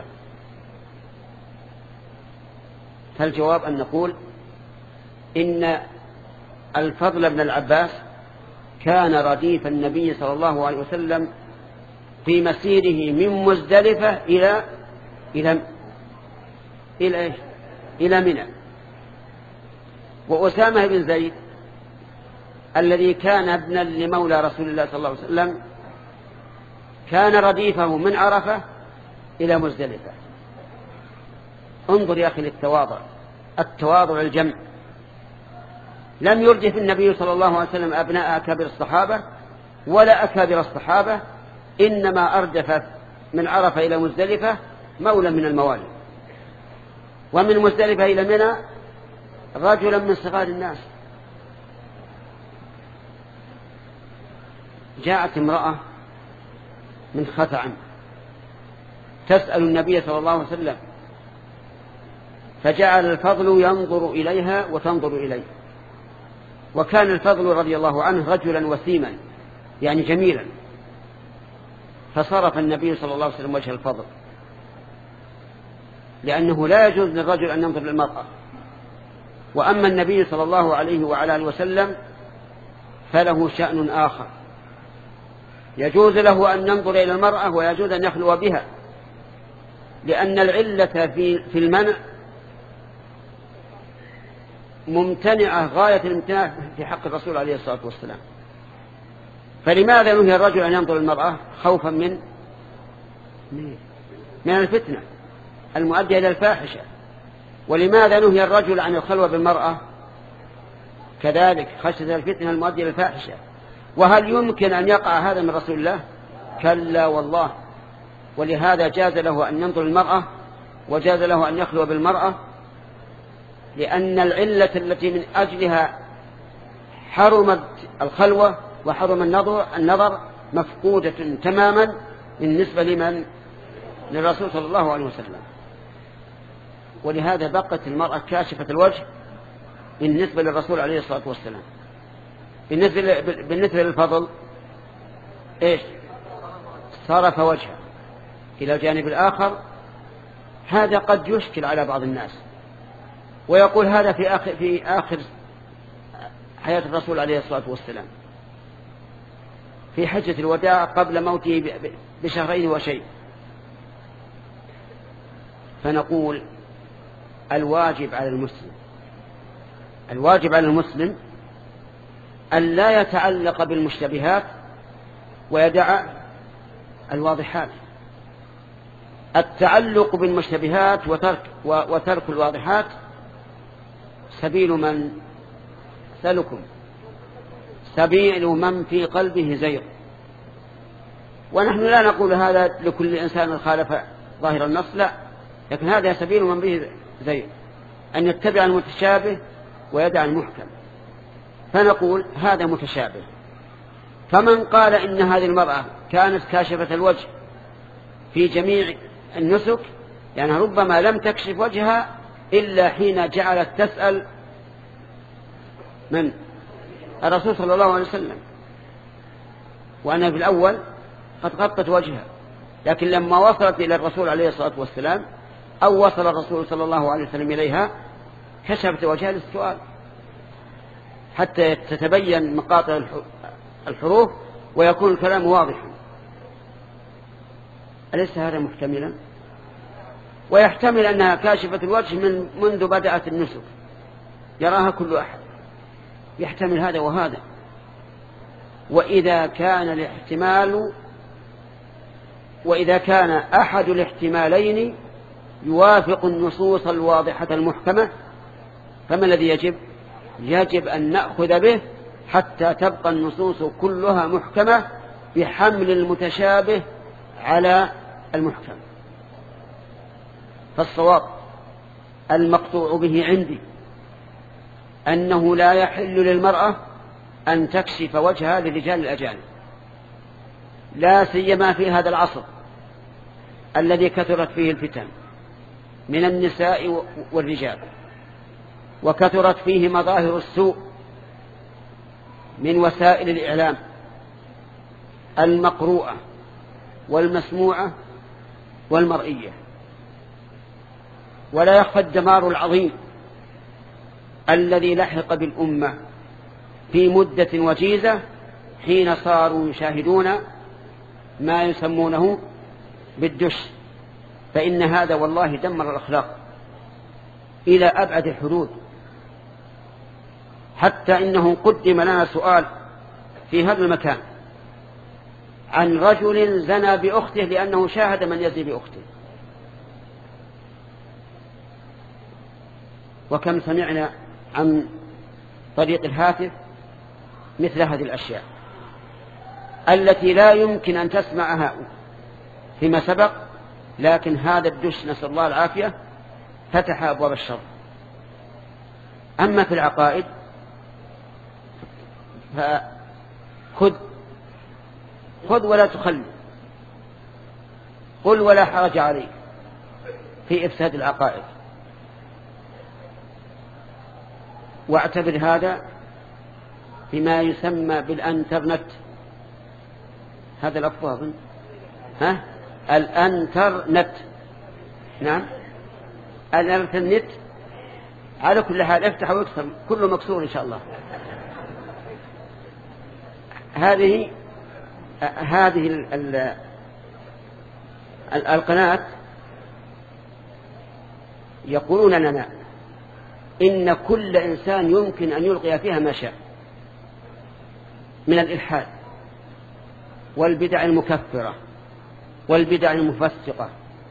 فالجواب أن نقول إن الفضل بن العباس كان رديف النبي صلى الله عليه وسلم في مسيره من مزدلفة إلى إلى إلى إيش؟ إلى منى. وأسامة بن زيد الذي كان ابنا لمولى رسول الله صلى الله عليه وسلم كان رديفه من عرفة إلى مزدلفة. انظر يا أخي للتواضع، التواضع الجمع. لم يردف النبي صلى الله عليه وسلم أبناء أكابر الصحابة ولا أكابر الصحابة، إنما أردف من عرفة إلى مزدلفة مولى من الموالي، ومن مزدلفة إلى منى رجلا من صغار الناس. جاءت امرأة من خثعم تسأل النبي صلى الله عليه وسلم، فجعل الفضل ينظر إليها وتنظر إليه. وكان الفضل رضي الله عنه رجلا وسيما، يعني جميلا، فصرف النبي صلى الله عليه وسلم وجه الفضل، لأنه لا يجوز للرجل أن ينظر للمرأة. وأما النبي صلى الله عليه وعلى آله وسلم فله شأن آخر، يجوز له أن ينظر إلى المرأة ويجوز أن يخلو بها، لأن العلة في في المنع ممتنعة غاية الامتناع في حق الرسول عليه الصلاة والسلام. فلماذا نهي الرجل أن ينظر المرأة؟ خوفا من من الفتنة المؤدية إلى الفاحشة. ولماذا نهي الرجل عن الخلوة بالمرأة؟ كذلك خشية الفتنة المؤدية إلى الفاحشة. وهل يمكن أن يقع هذا من رسول الله؟ كلا والله. ولهذا جاز له أن ينظر المرأة وجاز له أن يخلو بالمرأة، لأن العلة التي من أجلها حرمت الخلوة وحرم النظر النظر مفقودة تماما بالنسبة لمن للرسول صلى الله عليه وسلم. ولهذا بقت المرأة كاشفة الوجه بالنسبة للرسول عليه الصلاة والسلام. بالنسبة بالنسبة للفضل إيش؟ صرف وجهه إلى الجانب الآخر. هذا قد يشكل على بعض الناس ويقول هذا في آخر في آخر حياة الرسول عليه الصلاة والسلام في حجة الوداع قبل موته بشهرين وشيء. فنقول الواجب على المسلم الواجب على المسلم أن لا يتعلق بالمشتبهات ويدع الواضحات. التعلق بالمشتبهات وترك وترك الواضحات سبيل من سلكم سبيل من في قلبه زيغ. ونحن لا نقول هذا لكل إنسان خالف ظاهر النص، لا، لكن هذا سبيل من به زيغ، أن يتبع المتشابه ويدع المحكم. فنقول هذا متشابه. فمن قال إن هذه المرأة كانت كاشفة الوجه في جميع النسك، يعني ربما لم تكشف وجهها إلا حين جعلت تسأل من الرسول صلى الله عليه وسلم، وأنا في الأول قد غطت وجهها، لكن لما وصلت إلى الرسول عليه الصلاة والسلام أو وصل الرسول صلى الله عليه وسلم إليها كشفت وجهها للسؤال حتى تتبين مقاطع الحروف ويكون الكلام واضحا. أليس هذا محتملا؟ ويحتمل أنها كاشفة الوجه من منذ بدأت النسك، يراها كل أحد، يحتمل هذا وهذا. وإذا كان الاحتمال وإذا كان أحد الاحتمالين يوافق النصوص الواضحة المحكمة، فما الذي يجب؟ يجب أن نأخذ به حتى تبقى النصوص كلها محكمة بحمل المتشابه على المحكم. فالصواب المقطوع به عندي أنه لا يحل للمرأة أن تكشف وجهها للرجال الأجانب، لا سيما في هذا العصر الذي كثرت فيه الفتن من النساء والرجال، وكثرت فيه مظاهر السوء من وسائل الإعلام المقروءة والمسموعة والمرئية. ولا يخفى الدمار العظيم الذي لحق بالأمة في مدة وجيزة حين صاروا يشاهدون ما يسمونه بالدش، فإن هذا والله دمر الأخلاق إلى أبعد الحدود، حتى إنه قدم لنا سؤال في هذا المكان عن رجل زنى بأخته لأنه شاهد من يزني بأخته. وكم سمعنا عن طريق الهاتف مثل هذه الأشياء التي لا يمكن أن تسمعها فيما سبق، لكن هذا الدش نسأل الله العافية فتح أبواب الشر. أما في العقائد فخذ خذ ولا تخلي، قل ولا حرج عليك في إفساد العقائد. واعتبر هذا بما يسمى بالأنترنت، هذا الأفضل ها الأنترنت، نعم الأنترنت. على كل حال افتح واكسر كله مكسور إن شاء الله. هذه هذه ال ال القناة يقولون لنا إن كل إنسان يمكن أن يلقي فيها ما شاء من الإلحاد والبدع المكفرة والبدع المفسقة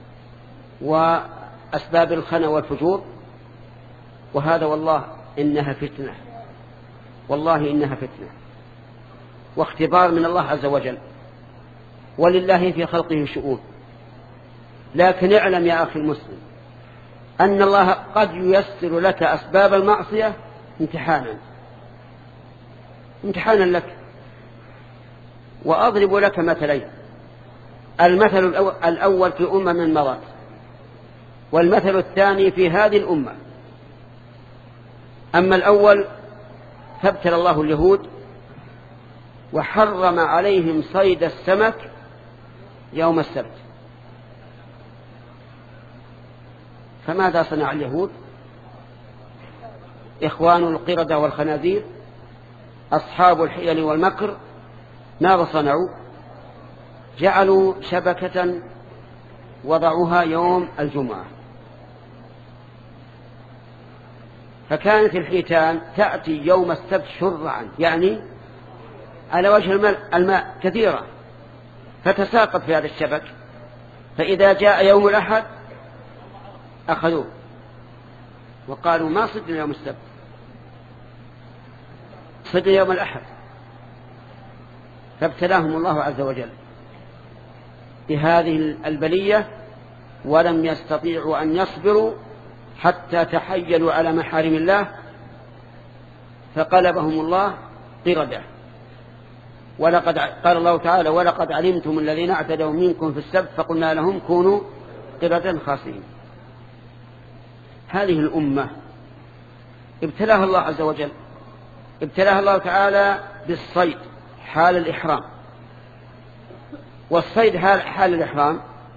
وأسباب الخنا والفجور، وهذا والله إنها فتنة، والله إنها فتنة واختبار من الله عز وجل، ولله في خلقه شؤون. لكن اعلم يا أخي المسلم أن الله قد ييسر لك أسباب المعصية امتحانا امتحانا لك. وأضرب لك مثلين، المثل الأول في أمة من مضت، والمثل الثاني في هذه الأمة. أما الأول فابتلى الله اليهود وحرم عليهم صيد السمك يوم السبت، فماذا صنع اليهود؟ إخوان القردة والخنازير أصحاب الحيل والمكر، ماذا صنعوا؟ جعلوا شبكة وضعوها يوم الجمعة، فكانت الحيتان تأتي يوم السبت شرعا، يعني على وجه الماء, الماء كثيرة، فتساقط في هذا الشبك، فإذا جاء يوم الأحد أخذوه وقالوا ما صدنا يوم السبت، صدنا يوم الأحد. فابتلاهم الله عز وجل بهذه البلية ولم يستطيعوا أن يصبروا حتى تحيلوا على محارم الله، فقلبهم الله قردة. ولقد قال الله تعالى ولقد علمتم الذين اعتدوا منكم في السبت فقلنا لهم كونوا قردة خاسئين. هذه الأمة ابتلاها الله عز وجل، ابتلاها الله تعالى بالصيد حال الإحرام. والصيد حال, حال الإحرام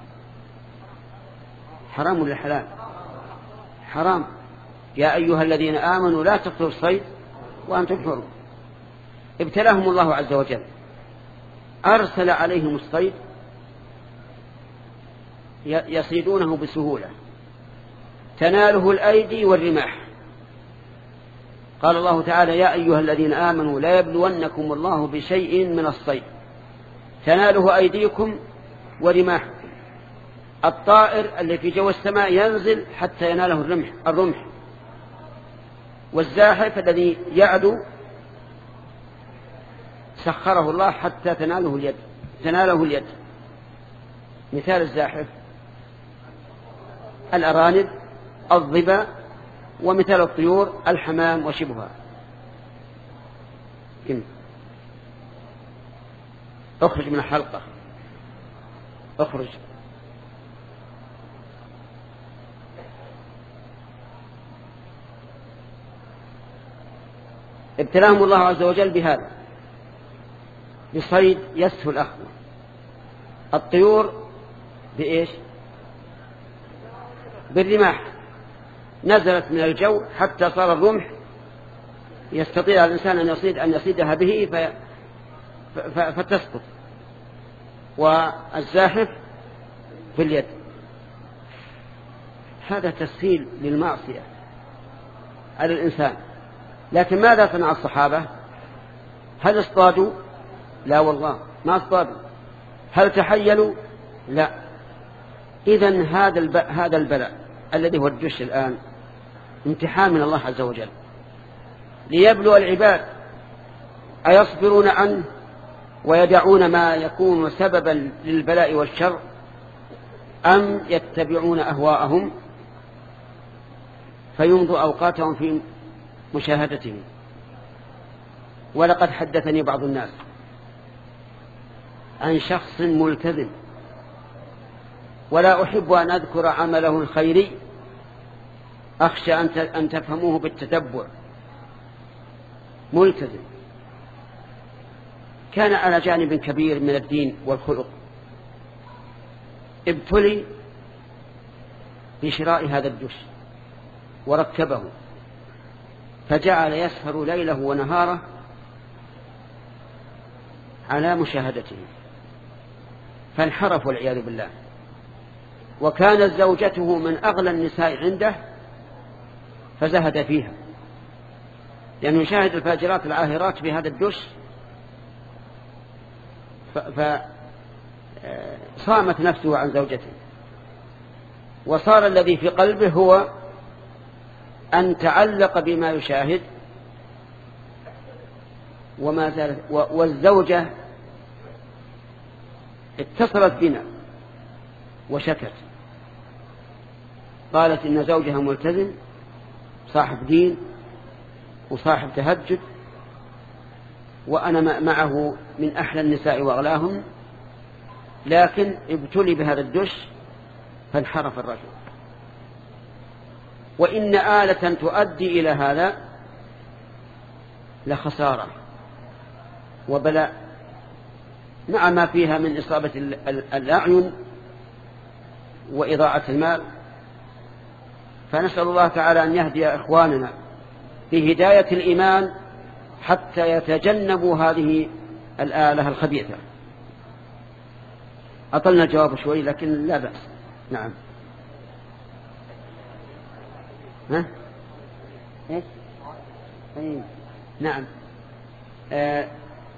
حرام ولا حلال؟ حرام. يا أيها الذين آمنوا لا تقتلوا الصيد وأنتم حرم. ابتلاهم الله عز وجل، أرسل عليهم الصيد يصيدونه بسهولة تناله الأيدي والرماح. قال الله تعالى يا أيها الذين آمنوا لا يبلونكم الله بشيء من الصيد تناله أيديكم ورماحكم. الطائر اللي في جو السماء ينزل حتى يناله الرمح, الرمح والزاحف الذي يعدو سخره الله حتى تناله اليد تناله اليد. مثال الزاحف الأرانب، الظبا، ومثال الطيور الحمام وشبهها. اخرج من الحلقة، اخرج. ابتلاهم الله عز وجل بهذا، بصيد يسهل أخذه. الطيور بإيش؟ بالرماح، نزلت من الجو حتى صار الرمح يستطيع الإنسان أن يصيد أن يصيدها به ف... ف... فتسقط. والزاحف في اليد. هذا تسهيل للمعصية على الإنسان. لكن ماذا صنع الصحابة؟ هل اصطادوا؟ لا والله ما اصطادوا. هل تحيلوا؟ لا. إذن هذا الب... هذا البلاء الذي هو الدش الآن امتحان من الله عز وجل ليبلو العباد أيصبرون عنه ويدعون ما يكون سببا للبلاء والشر، أم يتبعون أهواءهم فيمضوا أوقاتهم في مشاهدته. ولقد حدثني بعض الناس عن شخص ملتزم، ولا أحب أن أذكر عمله الخيري أخشى أن تفهموه بالتتبع. ملتزم كان على جانب كبير من الدين والخلق، ابتلي بشراء هذا الدش وركبه، فجعل يسهر ليله ونهاره على مشاهدته، فانحرف والعياذ بالله. وكانت زوجته من أغلى النساء عنده فزهد فيها، لأنه يشاهد الفاجرات العاهرات بهذا الدش، فصامت نفسه عن زوجته. وصار الذي في قلبه هو أن تعلق بما يشاهد وما زالت. والزوجة اتصلت بنا وشكت، قالت إن زوجها ملتزم صاحب دين وصاحب تهجد، وأنا معه من أحلى النساء وأغلاهم، لكن ابتلي بهذا الدش فانحرف الرجل. وإن آلة تؤدي إلى هذا لخسارة وبلاء، مع ما فيها من إصابة الأعين وإضاعة المال. فنسأل الله تعالى أن يهدي إخواننا بهداية الإيمان حتى يتجنبوا هذه الآلة الخبيثة. أطلنا الجواب شوي لكن لا بأس. نعم. ها؟ إيش؟ أي نعم. آه.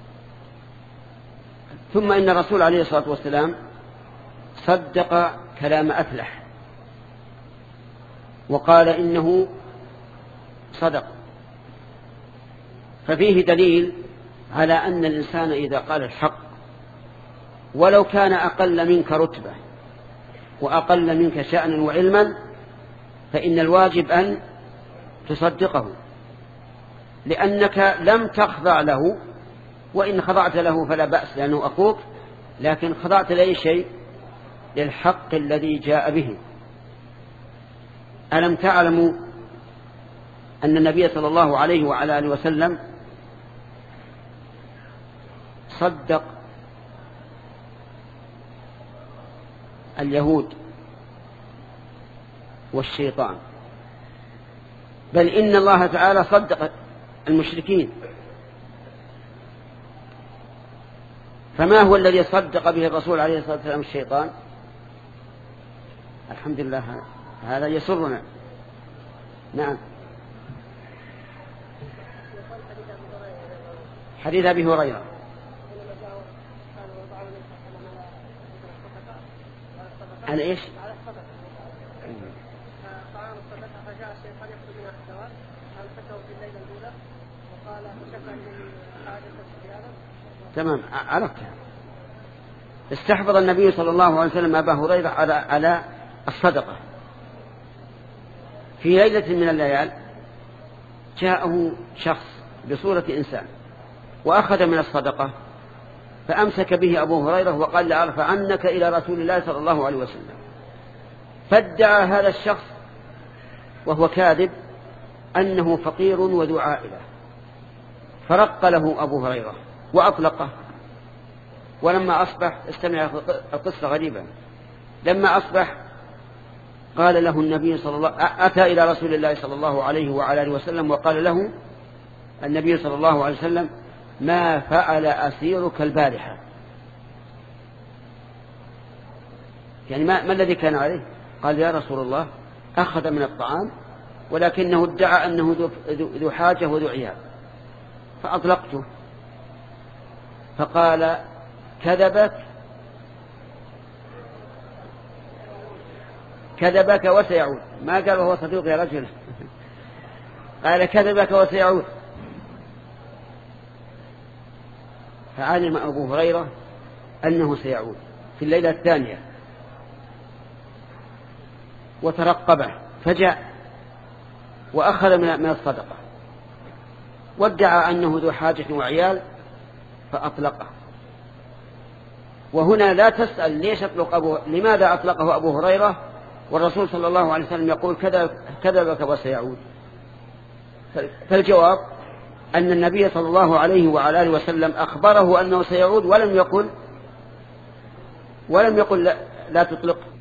ثم إن الرسول عليه الصلاة والسلام صدق كلام أفلح وقال إنه صدق، ففيه دليل على أن الإنسان إذا قال الحق ولو كان أقل منك رتبة وأقل منك شأنا وعلما فإن الواجب أن تصدقه، لأنك لم تخضع له، وإن خضعت له فلا بأس لأنه أخوك، لكن خضعت لأي شيء؟ للحق الذي جاء به. ألم تعلموا أن النبي صلى الله عليه وعلى آله وسلم صدق اليهود والشيطان، بل إن الله تعالى صدق المشركين. فما هو الذي صدق به الرسول عليه الصلاة والسلام؟ الشيطان. الحمد لله هذا يسرنا. نعم. حديث أبي هريرة عن إيش؟ طعام الصدقة فجاء الشيطان يأخذ من الحشوات فأمسكه في الليلة الأولى وقال شكا من حاجة في هذا تمام عرفتها. استحفظ النبي صلى الله عليه وسلم أبا هريرة على, على الصدقة. في ليلة من الليال جاءه شخص بصورة إنسان وأخذ من الصدقة، فأمسك به أبو هريرة وقال لأرفعنك إلى رسول الله صلى الله عليه وسلم. فادعى هذا الشخص وهو كاذب أنه فقير وذو عائلة، فرق له أبو هريرة وأطلقه. ولما أصبح، استمع القصة غريبة، لما أصبح قال له النبي صلى الله أتى إلى رسول الله صلى الله عليه وعلى آله وسلم وقال له النبي صلى الله عليه وسلم: ما فعل أسيرك البارحة؟ يعني ما, ما الذي كان عليه؟ قال: يا رسول الله أخذ من الطعام ولكنه ادعى أنه ذو حاجة وذو عيال فأطلقته. فقال: كذبك كذبك وسيعود. ما قال وهو صديق يا رجل، قال: كذبك وسيعود. فعلم أبو هريرة أنه سيعود في الليلة الثانية وترقبه، فجاء وأخذ من الصدقة وادعى أنه ذو حاجة وعيال فأطلقه. وهنا لا تسأل ليش أطلق أبو لماذا أطلقه أبو هريرة والرسول صلى الله عليه وسلم يقول كذبك وسيعود. فالجواب أن النبي صلى الله عليه وعلى آله وسلم أخبره أنه سيعود ولم يقل ولم يقل لا, لا تطلق